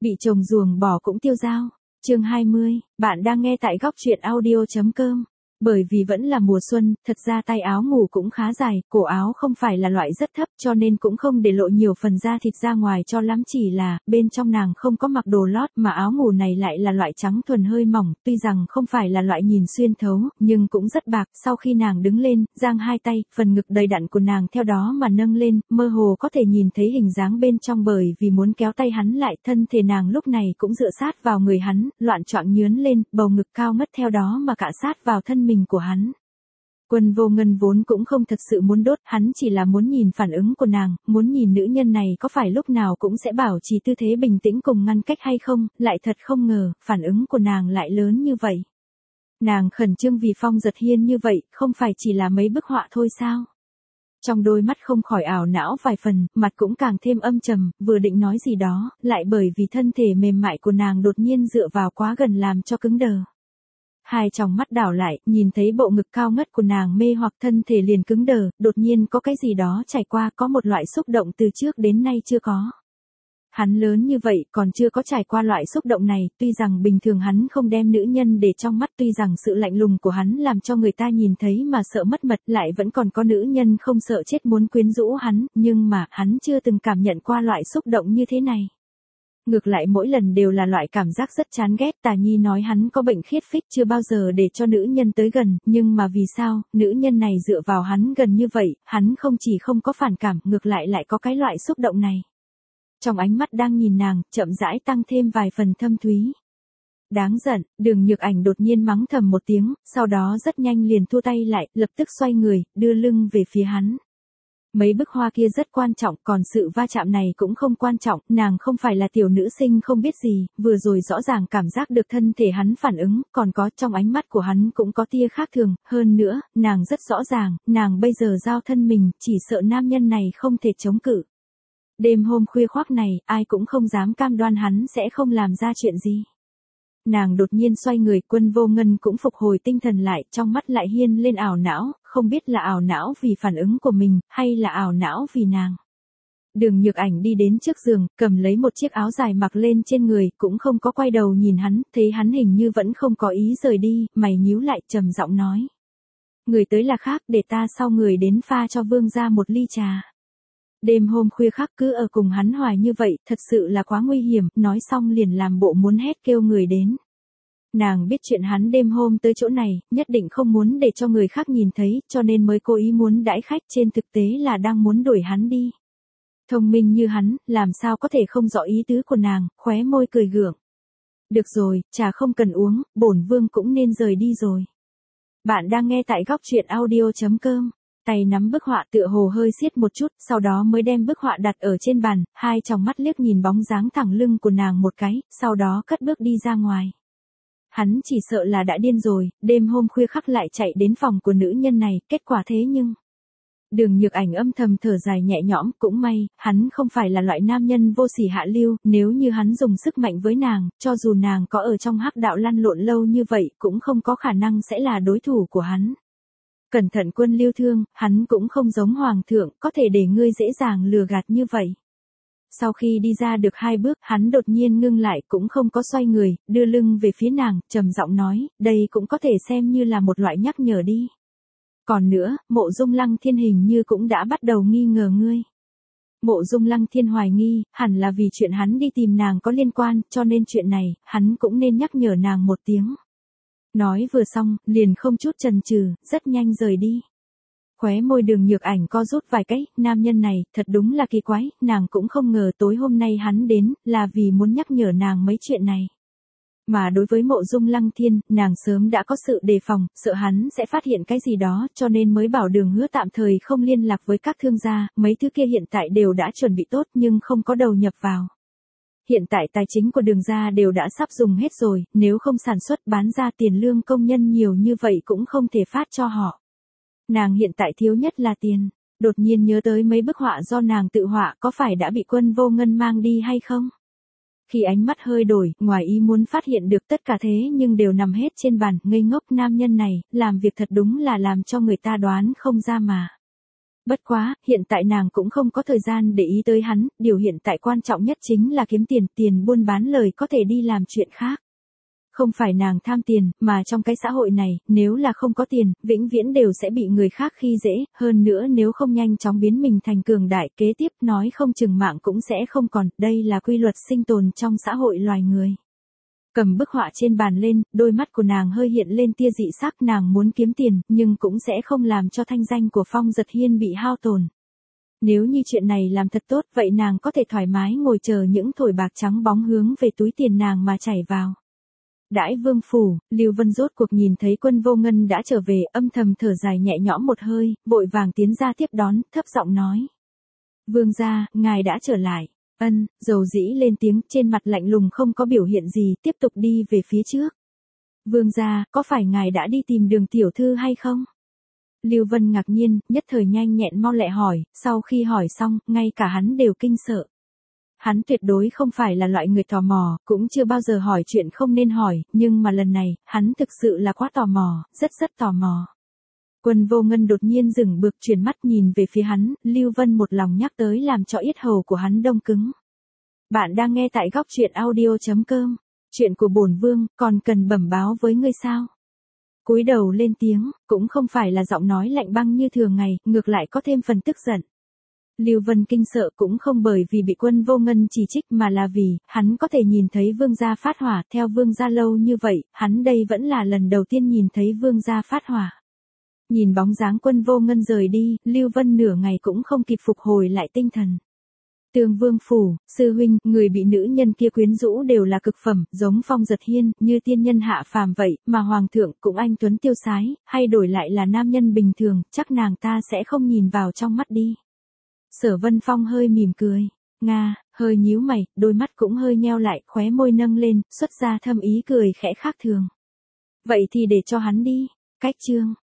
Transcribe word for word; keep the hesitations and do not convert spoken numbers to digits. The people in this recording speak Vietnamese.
Bị chồng ruồng bỏ cũng tiêu dao. Chương hai mươi, bạn đang nghe tại góc truyện audio chấm com. Bởi vì vẫn là mùa xuân, thật ra tay áo ngủ cũng khá dài, cổ áo không phải là loại rất thấp cho nên cũng không để lộ nhiều phần da thịt ra ngoài cho lắm, chỉ là bên trong nàng không có mặc đồ lót mà áo ngủ này lại là loại trắng thuần hơi mỏng, tuy rằng không phải là loại nhìn xuyên thấu, nhưng cũng rất bạc. Sau khi nàng đứng lên, giang hai tay, phần ngực đầy đặn của nàng theo đó mà nâng lên, mơ hồ có thể nhìn thấy hình dáng bên trong, bởi vì muốn kéo tay hắn lại, thân thể nàng lúc này cũng dựa sát vào người hắn, loạn choạng nhướn lên, bầu ngực cao ngất theo đó mà cạ sát vào thân mình của hắn. Quân Vô Ngân vốn cũng không thật sự muốn đốt, hắn chỉ là muốn nhìn phản ứng của nàng, muốn nhìn nữ nhân này có phải lúc nào cũng sẽ bảo trì tư thế bình tĩnh cùng ngăn cách hay không, lại thật không ngờ, phản ứng của nàng lại lớn như vậy. Nàng khẩn trương vì Phong Giật Hiên như vậy, không phải chỉ là mấy bức họa thôi sao? Trong đôi mắt không khỏi ảo não vài phần, mặt cũng càng thêm âm trầm, vừa định nói gì đó, lại bởi vì thân thể mềm mại của nàng đột nhiên dựa vào quá gần làm cho cứng đờ. Hai tròng mắt đảo lại, nhìn thấy bộ ngực cao ngất của nàng mê hoặc, thân thể liền cứng đờ, đột nhiên có cái gì đó trải qua, có một loại xúc động từ trước đến nay chưa có. Hắn lớn như vậy còn chưa có trải qua loại xúc động này, tuy rằng bình thường hắn không đem nữ nhân để trong mắt, tuy rằng sự lạnh lùng của hắn làm cho người ta nhìn thấy mà sợ mất mật, lại vẫn còn có nữ nhân không sợ chết muốn quyến rũ hắn, nhưng mà hắn chưa từng cảm nhận qua loại xúc động như thế này. Ngược lại mỗi lần đều là loại cảm giác rất chán ghét. Tà Nhi nói hắn có bệnh khiết phích, chưa bao giờ để cho nữ nhân tới gần, nhưng mà vì sao, nữ nhân này dựa vào hắn gần như vậy, hắn không chỉ không có phản cảm, ngược lại lại có cái loại xúc động này. Trong ánh mắt đang nhìn nàng, chậm rãi tăng thêm vài phần thâm thúy. Đáng giận, Đường Nhược Ảnh đột nhiên mắng thầm một tiếng, sau đó rất nhanh liền thua tay lại, lập tức xoay người, đưa lưng về phía hắn. Mấy bức hoa kia rất quan trọng, còn sự va chạm này cũng không quan trọng, nàng không phải là tiểu nữ sinh không biết gì, vừa rồi rõ ràng cảm giác được thân thể hắn phản ứng, còn có trong ánh mắt của hắn cũng có tia khác thường, hơn nữa, nàng rất rõ ràng, nàng bây giờ giao thân mình, chỉ sợ nam nhân này không thể chống cự. Đêm hôm khuya khoác này, ai cũng không dám cam đoan hắn sẽ không làm ra chuyện gì. Nàng đột nhiên xoay người, Quân Vô Ngân cũng phục hồi tinh thần lại, trong mắt lại hiên lên ảo não, không biết là ảo não vì phản ứng của mình, hay là ảo não vì nàng. Đường Nhược Ảnh đi đến trước giường, cầm lấy một chiếc áo dài mặc lên trên người, cũng không có quay đầu nhìn hắn, thấy hắn hình như vẫn không có ý rời đi, mày nhíu lại, trầm giọng nói. Người tới là khác, để ta sau người đến pha cho vương gia một ly trà. Đêm hôm khuya khắc cứ ở cùng hắn hoài như vậy, thật sự là quá nguy hiểm, nói xong liền làm bộ muốn hét kêu người đến. Nàng biết chuyện hắn đêm hôm tới chỗ này, nhất định không muốn để cho người khác nhìn thấy, cho nên mới cố ý muốn đãi khách, trên thực tế là đang muốn đuổi hắn đi. Thông minh như hắn, làm sao có thể không rõ ý tứ của nàng, khóe môi cười gượng. Được rồi, trà không cần uống, bổn vương cũng nên rời đi rồi. Bạn đang nghe tại góc truyện audio chấm com. Tay nắm bức họa tựa hồ hơi siết một chút, sau đó mới đem bức họa đặt ở trên bàn, hai tròng mắt liếc nhìn bóng dáng thẳng lưng của nàng một cái, sau đó cất bước đi ra ngoài. Hắn chỉ sợ là đã điên rồi, đêm hôm khuya khắc lại chạy đến phòng của nữ nhân này, kết quả thế nhưng... Đường Nhược Ảnh âm thầm thở dài nhẹ nhõm, cũng may, hắn không phải là loại nam nhân vô sỉ hạ lưu, nếu như hắn dùng sức mạnh với nàng, cho dù nàng có ở trong hắc đạo lăn lộn lâu như vậy, cũng không có khả năng sẽ là đối thủ của hắn. Cẩn thận Quân Lưu Thương, hắn cũng không giống hoàng thượng, có thể để ngươi dễ dàng lừa gạt như vậy. Sau khi đi ra được hai bước, hắn đột nhiên ngưng lại, cũng không có xoay người, đưa lưng về phía nàng, trầm giọng nói, đây cũng có thể xem như là một loại nhắc nhở đi. Còn nữa, Mộ Dung Lăng Thiên hình như cũng đã bắt đầu nghi ngờ ngươi. Mộ Dung Lăng Thiên hoài nghi, hẳn là vì chuyện hắn đi tìm nàng có liên quan, cho nên chuyện này, hắn cũng nên nhắc nhở nàng một tiếng. Nói vừa xong, liền không chút chần chừ, rất nhanh rời đi. Khóe môi Đường Nhược Ảnh co rút vài cái, nam nhân này, thật đúng là kỳ quái, nàng cũng không ngờ tối hôm nay hắn đến, là vì muốn nhắc nhở nàng mấy chuyện này. Mà đối với Mộ Dung Lăng Thiên, nàng sớm đã có sự đề phòng, sợ hắn sẽ phát hiện cái gì đó, cho nên mới bảo Đường Hứa tạm thời không liên lạc với các thương gia, mấy thứ kia hiện tại đều đã chuẩn bị tốt nhưng không có đầu nhập vào. Hiện tại tài chính của Đường gia đều đã sắp dùng hết rồi, nếu không sản xuất bán ra tiền lương công nhân nhiều như vậy cũng không thể phát cho họ. Nàng hiện tại thiếu nhất là tiền, đột nhiên nhớ tới mấy bức họa do nàng tự họa có phải đã bị Quân Vô Ngân mang đi hay không? Khi ánh mắt hơi đổi, ngoài ý muốn phát hiện được tất cả thế nhưng đều nằm hết trên bàn, ngây ngốc nam nhân này, làm việc thật đúng là làm cho người ta đoán không ra mà. Bất quá, hiện tại nàng cũng không có thời gian để ý tới hắn, điều hiện tại quan trọng nhất chính là kiếm tiền, tiền buôn bán lời có thể đi làm chuyện khác. Không phải nàng tham tiền, mà trong cái xã hội này, nếu là không có tiền, vĩnh viễn đều sẽ bị người khác khi dễ, hơn nữa nếu không nhanh chóng biến mình thành cường đại, kế tiếp nói không chừng mạng cũng sẽ không còn, đây là quy luật sinh tồn trong xã hội loài người. Cầm bức họa trên bàn lên, đôi mắt của nàng hơi hiện lên tia dị sắc, nàng muốn kiếm tiền, nhưng cũng sẽ không làm cho thanh danh của Phong Giật Hiên bị hao tổn. Nếu như chuyện này làm thật tốt, vậy nàng có thể thoải mái ngồi chờ những thỏi bạc trắng bóng hướng về túi tiền nàng mà chảy vào. Đãi vương phủ, Lưu Vân rốt cuộc nhìn thấy Quân Vô Ngân đã trở về, âm thầm thở dài nhẹ nhõm một hơi, vội vàng tiến ra tiếp đón, thấp giọng nói. Vương gia, ngài đã trở lại. Ân, dầu dĩ lên tiếng, trên mặt lạnh lùng không có biểu hiện gì, tiếp tục đi về phía trước. Vương gia, có phải ngài đã đi tìm Đường tiểu thư hay không? Lưu Vân ngạc nhiên, nhất thời nhanh nhẹn mau lẹ hỏi, sau khi hỏi xong, ngay cả hắn đều kinh sợ. Hắn tuyệt đối không phải là loại người tò mò, cũng chưa bao giờ hỏi chuyện không nên hỏi, nhưng mà lần này, hắn thực sự là quá tò mò, rất rất tò mò. Quân Vô Ngân đột nhiên dừng bước, chuyển mắt nhìn về phía hắn, Lưu Vân một lòng nhắc tới làm cho yết hầu của hắn đông cứng. Bạn đang nghe tại góc truyện audio chấm com, chuyện của bổn vương, còn cần bẩm báo với ngươi sao? Cúi đầu lên tiếng, cũng không phải là giọng nói lạnh băng như thường ngày, ngược lại có thêm phần tức giận. Lưu Vân kinh sợ cũng không bởi vì bị Quân Vô Ngân chỉ trích mà là vì, hắn có thể nhìn thấy vương gia phát hỏa, theo vương gia lâu như vậy, hắn đây vẫn là lần đầu tiên nhìn thấy vương gia phát hỏa. Nhìn bóng dáng Quân Vô Ngân rời đi, Lưu Vân nửa ngày cũng không kịp phục hồi lại tinh thần. Tường Vương phủ, sư huynh, người bị nữ nhân kia quyến rũ đều là cực phẩm, giống Phong Giật Hiên, như tiên nhân hạ phàm vậy, mà hoàng thượng cũng anh tuấn tiêu sái, hay đổi lại là nam nhân bình thường, chắc nàng ta sẽ không nhìn vào trong mắt đi. Sở Vân Phong hơi mỉm cười, nga, hơi nhíu mày, đôi mắt cũng hơi nheo lại, khóe môi nâng lên, xuất ra thâm ý cười khẽ khác thường. Vậy thì để cho hắn đi. Cách chương